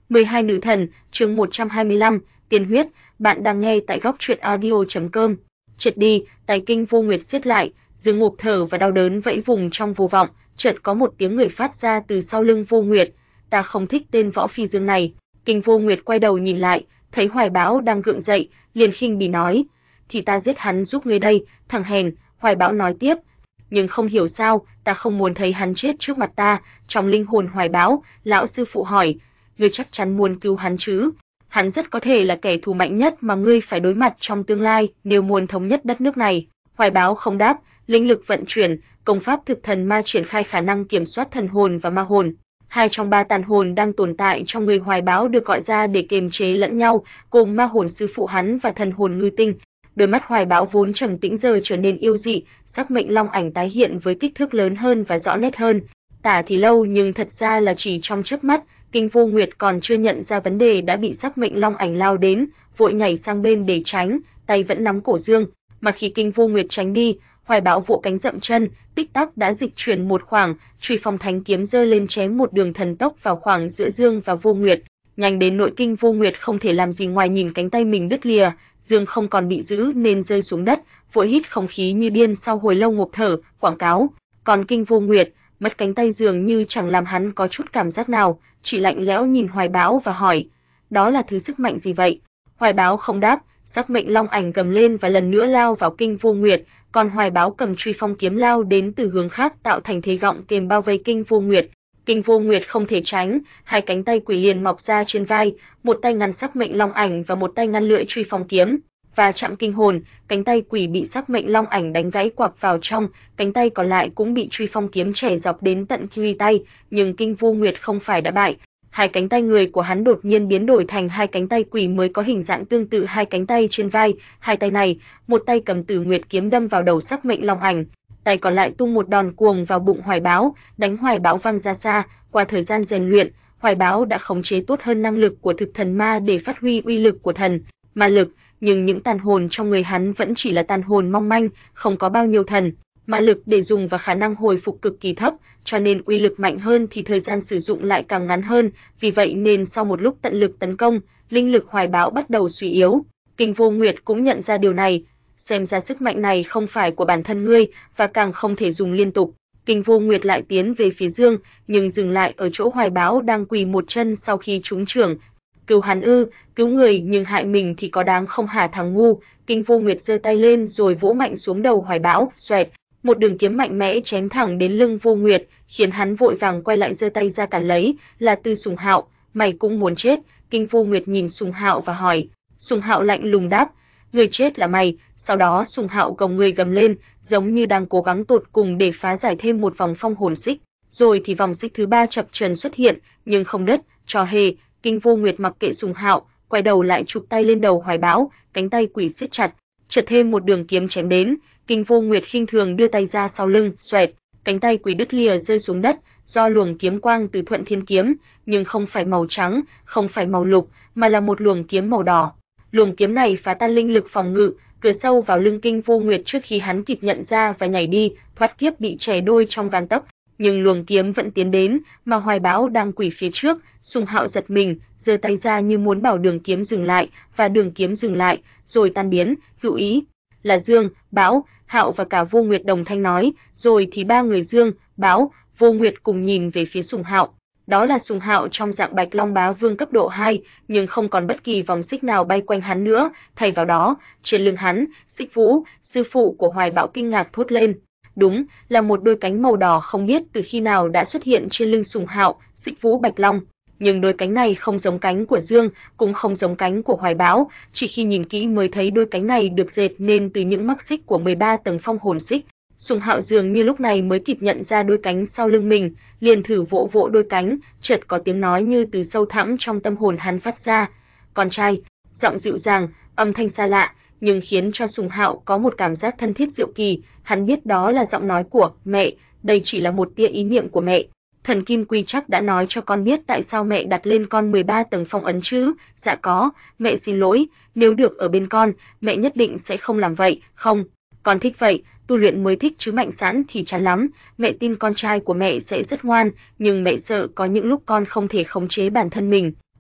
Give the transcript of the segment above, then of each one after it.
12 nữ thần, chương 125, tiên huyết, bạn đang nghe tại góc truyện audio.com. Triệt đi, tay kinh Vô Nguyệt siết lại, Dương ngộp thở và đau đớn vẫy vùng trong vô vọng, chợt có một tiếng người phát ra từ sau lưng Vô Nguyệt, ta không thích tên Võ Phi Dương này. Kinh Vô Nguyệt quay đầu nhìn lại, thấy Hoài Bão đang gượng dậy, liền khinh bỉ nói, thì ta giết hắn giúp ngươi đây, thằng hèn. Hoài Bão nói tiếp, nhưng không hiểu sao, ta không muốn thấy hắn chết trước mặt ta. Trong linh hồn Hoài Bão, lão sư phụ hỏi, ngươi chắc chắn muốn cứu hắn chứ? Hắn rất có thể là kẻ thù mạnh nhất mà ngươi phải đối mặt trong tương lai, nếu muốn thống nhất đất nước này. Hoài Bão không đáp, linh lực vận chuyển, công pháp thực thần ma triển khai khả năng kiểm soát thần hồn và ma hồn. 2 trong 3 tàn hồn đang tồn tại trong người Hoài Bão được gọi ra để kiềm chế lẫn nhau, gồm ma hồn sư phụ hắn và thần hồn Ngư Tinh. Đôi mắt Hoài Bão vốn trầm tĩnh giờ trở nên yêu dị, sắc mệnh long ảnh tái hiện với kích thước lớn hơn và rõ nét hơn. Tả thì lâu nhưng thật ra là chỉ trong chớp mắt. Kinh Vô Nguyệt còn chưa nhận ra vấn đề đã bị sắc mệnh long ảnh lao đến, vội nhảy sang bên để tránh, tay vẫn nắm cổ Dương. Mà khi Kinh Vô Nguyệt tránh đi, Hoài Bão vỗ cánh dậm chân, tích tắc đã dịch chuyển một khoảng, Truy Phong Thánh kiếm giơ lên chém một đường thần tốc vào khoảng giữa Dương và Vô Nguyệt, nhanh đến nỗi Kinh Vô Nguyệt không thể làm gì ngoài nhìn cánh tay mình đứt lìa. Dương không còn bị giữ nên rơi xuống đất, vội hít không khí như điên sau hồi lâu ngộp thở, quảng cáo. Còn Kinh Vô Nguyệt, mất cánh tay dường như chẳng làm hắn có chút cảm giác nào, chỉ lạnh lẽo nhìn Hoài Bão và hỏi, đó là thứ sức mạnh gì vậy? Hoài Bão không đáp, sắc mệnh long ảnh gầm lên và lần nữa lao vào Kinh Vô Nguyệt, còn Hoài Bão cầm truy phong kiếm lao đến từ hướng khác tạo thành thế gọng kềm bao vây Kinh Vô Nguyệt. Kinh Vô Nguyệt không thể tránh, hai cánh tay quỷ liền mọc ra trên vai, một tay ngăn sắc mệnh long ảnh và một tay ngăn lưỡi truy phong kiếm. Và chạm kinh hồn, cánh tay quỷ bị sắc mệnh long ảnh đánh gãy quặp vào trong, cánh tay còn lại cũng bị truy phong kiếm chẻ dọc đến tận khuỷu tay, nhưng Kinh Vô Nguyệt không phải đã bại. Hai cánh tay người của hắn đột nhiên biến đổi thành hai cánh tay quỷ mới có hình dạng tương tự hai cánh tay trên vai, hai tay này, một tay cầm Tử Nguyệt kiếm đâm vào đầu sắc mệnh long ảnh, tay còn lại tung một đòn cuồng vào bụng Hoài Bão, đánh Hoài Bão văng ra xa. Qua thời gian rèn luyện, Hoài Bão đã khống chế tốt hơn năng lực của thực thần ma để phát huy uy lực của thần ma lực, nhưng những tàn hồn trong người hắn vẫn chỉ là tàn hồn mong manh, không có bao nhiêu thần ma lực để dùng và khả năng hồi phục cực kỳ thấp, cho nên uy lực mạnh hơn thì thời gian sử dụng lại càng ngắn hơn, vì vậy nên sau một lúc tận lực tấn công, linh lực Hoài Bão bắt đầu suy yếu. Kinh Vô Nguyệt cũng nhận ra điều này, xem ra sức mạnh này không phải của bản thân ngươi và càng không thể dùng liên tục. Kinh Vô Nguyệt lại tiến về phía Dương, nhưng dừng lại ở chỗ Hoài Bão đang quỳ một chân sau khi trúng chưởng. Cứu hắn ư? Cứu người nhưng hại mình thì có đáng không hả thằng ngu? Kinh Vô Nguyệt giơ tay lên rồi vỗ mạnh xuống đầu Hoài Bão, xoẹt, một đường kiếm mạnh mẽ chém thẳng đến lưng Vô Nguyệt, khiến hắn vội vàng quay lại giơ tay ra cản lấy, là Tư Sùng Hạo, mày cũng muốn chết? Kinh Vô Nguyệt nhìn Sùng Hạo và hỏi. Sùng Hạo lạnh lùng đáp, người chết là mày. Sau đó Sùng Hạo gồng người gầm lên, giống như đang cố gắng tột cùng để phá giải thêm một vòng phong hồn xích. Rồi thì vòng xích thứ 3 chập chờn xuất hiện, nhưng không đứt, trò hề. Kinh Vô Nguyệt mặc kệ Sùng Hạo, quay đầu lại chụp tay lên đầu Hoài Bão, cánh tay quỷ siết chặt, chợt thêm một đường kiếm chém đến. Kinh Vô Nguyệt khinh thường đưa tay ra sau lưng, xoẹt, cánh tay quỷ đứt lìa rơi xuống đất, do luồng kiếm quang từ Thuận Thiên kiếm, nhưng không phải màu trắng, không phải màu lục, mà là một luồng kiếm màu đỏ. Luồng kiếm này phá tan linh lực phòng ngự, cứa sâu vào lưng Kinh Vô Nguyệt trước khi hắn kịp nhận ra và nhảy đi, thoát kiếp bị chẻ đôi trong gang tấc. Nhưng luồng kiếm vẫn tiến đến, mà Hoài Bão đang quỳ phía trước. Sùng Hạo giật mình, giơ tay ra như muốn bảo đường kiếm dừng lại, và đường kiếm dừng lại, rồi tan biến. Hữu ý là Dương, Bão, Hạo và cả Vô Nguyệt đồng thanh nói, rồi thì ba người Dương, Bão, Vô Nguyệt cùng nhìn về phía Sùng Hạo. Đó là Sùng Hạo trong dạng Bạch Long Bá Vương cấp độ 2, nhưng không còn bất kỳ vòng xích nào bay quanh hắn nữa, thay vào đó, trên lưng hắn, Xích Vũ, sư phụ của Hoài Bão kinh ngạc thốt lên. Đúng, là một đôi cánh màu đỏ không biết từ khi nào đã xuất hiện trên lưng Sùng Hạo, Xích Vũ Bạch Long. Nhưng đôi cánh này không giống cánh của Dương, cũng không giống cánh của Hoài Bão, chỉ khi nhìn kỹ mới thấy đôi cánh này được dệt nên từ những mắc xích của 13 tầng phong hồn xích. Sùng Hạo dường như lúc này mới kịp nhận ra đôi cánh sau lưng mình, liền thử vỗ vỗ đôi cánh, chợt có tiếng nói như từ sâu thẳm trong tâm hồn hắn phát ra. Con trai, giọng dịu dàng, âm thanh xa lạ, nhưng khiến cho Sùng Hạo có một cảm giác thân thiết diệu kỳ. Hắn biết đó là giọng nói của mẹ, đây chỉ là một tia ý niệm của mẹ. Thần Kim Quy chắc đã nói cho con biết tại sao mẹ đặt lên con 13 tầng phong ấn chứ? Dạ có, mẹ xin lỗi, nếu được ở bên con, mẹ nhất định sẽ không làm vậy. Không, con thích vậy, tu luyện mới thích chứ mạnh sẵn thì chán lắm. Mẹ tin con trai của mẹ sẽ rất ngoan, nhưng mẹ sợ có những lúc con không thể khống chế bản thân mình.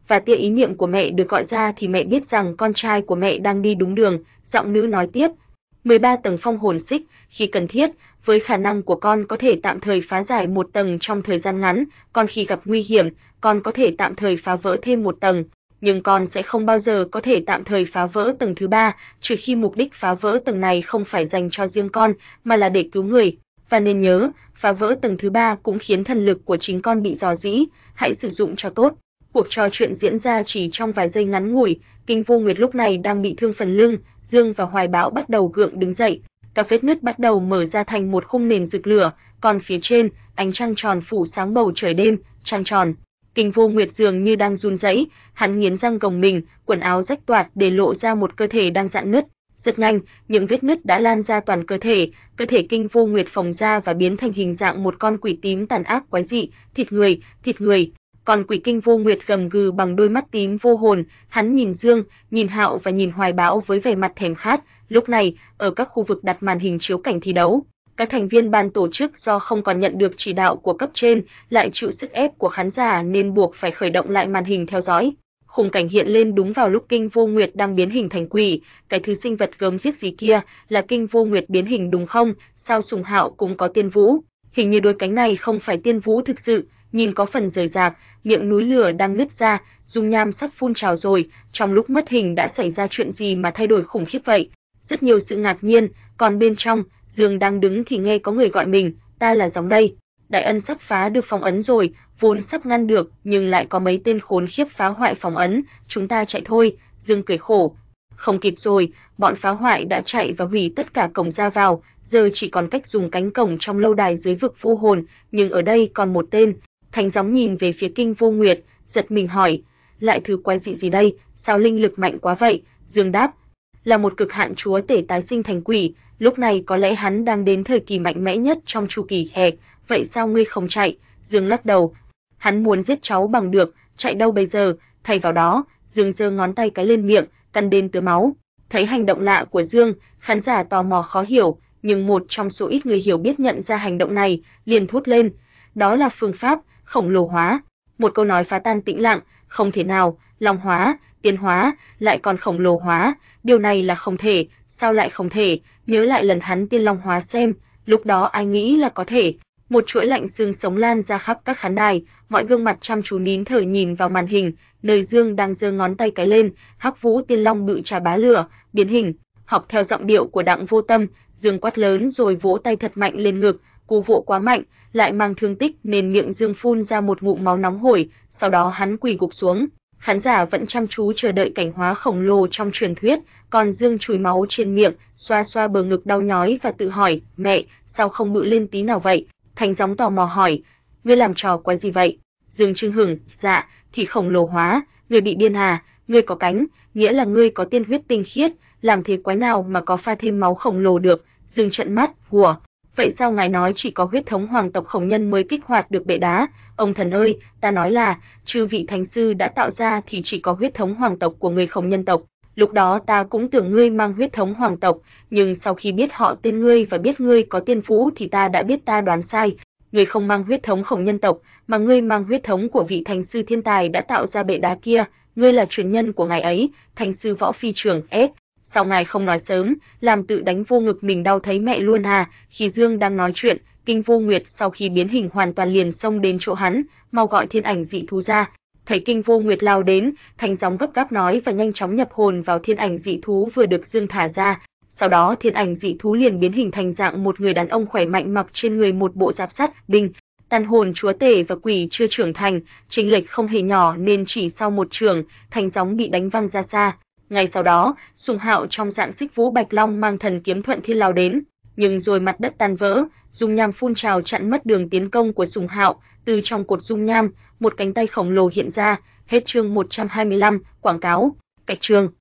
và tia ý niệm của mẹ được gọi ra thì mẹ biết rằng con trai của mẹ đang đi đúng đường. Giọng nữ nói tiếp, 13 tầng phong hồn xích, khi cần thiết, với khả năng của con có thể tạm thời phá giải một tầng trong thời gian ngắn, còn khi gặp nguy hiểm, con có thể tạm thời phá vỡ thêm một tầng, nhưng con sẽ không bao giờ có thể tạm thời phá vỡ tầng thứ 3, trừ khi mục đích phá vỡ tầng này không phải dành cho riêng con, mà là để cứu người. Và nên nhớ, phá vỡ tầng thứ 3 cũng khiến thần lực của chính con bị rò rỉ, hãy sử dụng cho tốt. Cuộc trò chuyện diễn ra chỉ trong vài giây ngắn ngủi, Kinh Vô Nguyệt lúc này đang bị thương phần lưng, Dương và Hoài Bão bắt đầu gượng đứng dậy, các vết nứt bắt đầu mở ra thành một khung nền rực lửa, còn phía trên, ánh trăng tròn phủ sáng bầu trời đêm, trăng tròn. Kinh Vô Nguyệt dường như đang run rẩy, hắn nghiến răng gồng mình, quần áo rách toạc để lộ ra một cơ thể đang rạn nứt. Rất nhanh, những vết nứt đã lan ra toàn cơ thể Kinh Vô Nguyệt phồng ra và biến thành hình dạng một con quỷ tím tàn ác quái dị, thịt người. Còn quỷ Kinh Vô Nguyệt gầm gừ bằng đôi mắt tím vô hồn, hắn nhìn Dương, nhìn Hạo và nhìn Hoài Bão với vẻ mặt thèm khát. Lúc này, ở các khu vực đặt màn hình chiếu cảnh thi đấu, các thành viên ban tổ chức do không còn nhận được chỉ đạo của cấp trên, lại chịu sức ép của khán giả nên buộc phải khởi động lại màn hình theo dõi. Khung cảnh hiện lên đúng vào lúc Kinh Vô Nguyệt đang biến hình thành quỷ, cái thứ sinh vật gớm ghiếc gì kia là Kinh Vô Nguyệt biến hình đúng không? Sao Sùng Hạo cũng có tiên vũ? Hình như đôi cánh này không phải tiên vũ thực sự, nhìn có phần rời rạc, miệng núi lửa đang nứt ra, dung nham sắp phun trào rồi, trong lúc mất hình đã xảy ra chuyện gì mà thay đổi khủng khiếp vậy? Rất nhiều sự ngạc nhiên, còn bên trong, Dương đang đứng thì nghe có người gọi mình, ta là Gióng đây. Đại ân sắp phá được phong ấn rồi, vốn sắp ngăn được, nhưng lại có mấy tên khốn khiếp phá hoại phong ấn, chúng ta chạy thôi. Dương cười khổ. Không kịp rồi, bọn phá hoại đã chạy và hủy tất cả cổng ra vào, giờ chỉ còn cách dùng cánh cổng trong lâu đài dưới vực vô hồn, nhưng ở đây còn một tên. Thánh Gióng nhìn về phía Kinh Vô Nguyệt, giật mình hỏi, lại thứ quái dị gì đây, sao linh lực mạnh quá vậy? Dương đáp, là một cực hạn chúa tể tái sinh thành quỷ, lúc này có lẽ hắn đang đến thời kỳ mạnh mẽ nhất trong chu kỳ hẹp. Vậy sao ngươi không chạy? Dương lắc đầu. Hắn muốn giết cháu bằng được, chạy đâu bây giờ? Thay vào đó, Dương giơ ngón tay cái lên miệng, căn đến tứa máu. Thấy hành động lạ của Dương, khán giả tò mò khó hiểu, nhưng một trong số ít người hiểu biết nhận ra hành động này, liền thốt lên, đó là phương pháp khổng lồ hóa. Một câu nói phá tan tĩnh lặng, không thể nào, long hóa, tiến hóa, lại còn khổng lồ hóa, điều này là không thể, sao lại không thể? Nhớ lại lần hắn tiên long hóa xem, lúc đó ai nghĩ là có thể. Một chuỗi lạnh xương sống lan ra khắp các khán đài, mọi gương mặt chăm chú nín thở nhìn vào màn hình, nơi Dương đang giơ ngón tay cái lên, Hắc Vũ Tiên Long bự trà bá lửa, biến hình. Học theo giọng điệu của Đặng Vô Tâm, Dương quát lớn rồi vỗ tay thật mạnh lên ngực, cú vỗ quá mạnh, lại mang thương tích nên miệng Dương phun ra một ngụm máu nóng hổi, sau đó hắn quỳ gục xuống. Khán giả vẫn chăm chú chờ đợi cảnh hóa khổng lồ trong truyền thuyết, còn Dương chùi máu trên miệng, xoa xoa bờ ngực đau nhói và tự hỏi, mẹ, sao không bự lên tí nào vậy? Thánh Gióng tò mò hỏi, ngươi làm trò quái gì vậy? Dương chưng hửng, dạ, thì khổng lồ hóa, ngươi bị điên à? Ngươi có cánh, nghĩa là ngươi có tiên huyết tinh khiết, làm thế quái nào mà có pha thêm máu khổng lồ được? Dương trợn mắt, hùa. Vậy sao ngài nói chỉ có huyết thống hoàng tộc Khổng Nhân mới kích hoạt được bệ đá? Ông thần ơi, ta nói là, chư vị thánh sư đã tạo ra thì chỉ có huyết thống hoàng tộc của người Khổng Nhân tộc. Lúc đó ta cũng tưởng ngươi mang huyết thống hoàng tộc, nhưng sau khi biết họ tên ngươi và biết ngươi có tiên phú thì ta đã biết ta đoán sai. Ngươi không mang huyết thống Khổng Nhân tộc, mà ngươi mang huyết thống của vị thánh sư thiên tài đã tạo ra bệ đá kia, ngươi là truyền nhân của ngài ấy, thánh sư Võ Phi Trường S. Sao ngài không nói sớm, làm tự đánh vô ngực mình đau thấy mẹ luôn à? Khi Dương đang nói chuyện, Kinh Vô Nguyệt sau khi biến hình hoàn toàn liền xông đến chỗ hắn, mau gọi thiên ảnh dị thú ra. Thấy Kinh Vô Nguyệt lao đến, Thánh Gióng gấp gáp nói và nhanh chóng nhập hồn vào thiên ảnh dị thú vừa được Dương thả ra. Sau đó thiên ảnh dị thú liền biến hình thành dạng một người đàn ông khỏe mạnh mặc trên người một bộ giáp sắt, đinh. Tàn hồn chúa tể và quỷ chưa trưởng thành, chênh lệch không hề nhỏ nên chỉ sau một chưởng, Thánh Gióng bị đánh văng ra xa. Ngay sau đó, Sùng Hạo trong dạng Xích Vũ Bạch Long mang thần kiếm thuận thiên lao đến, nhưng rồi mặt đất tan vỡ, dung nham phun trào chặn mất đường tiến công của Sùng Hạo, từ trong cột dung nham, một cánh tay khổng lồ hiện ra. Hết chương 125, quảng cáo, cạch chương.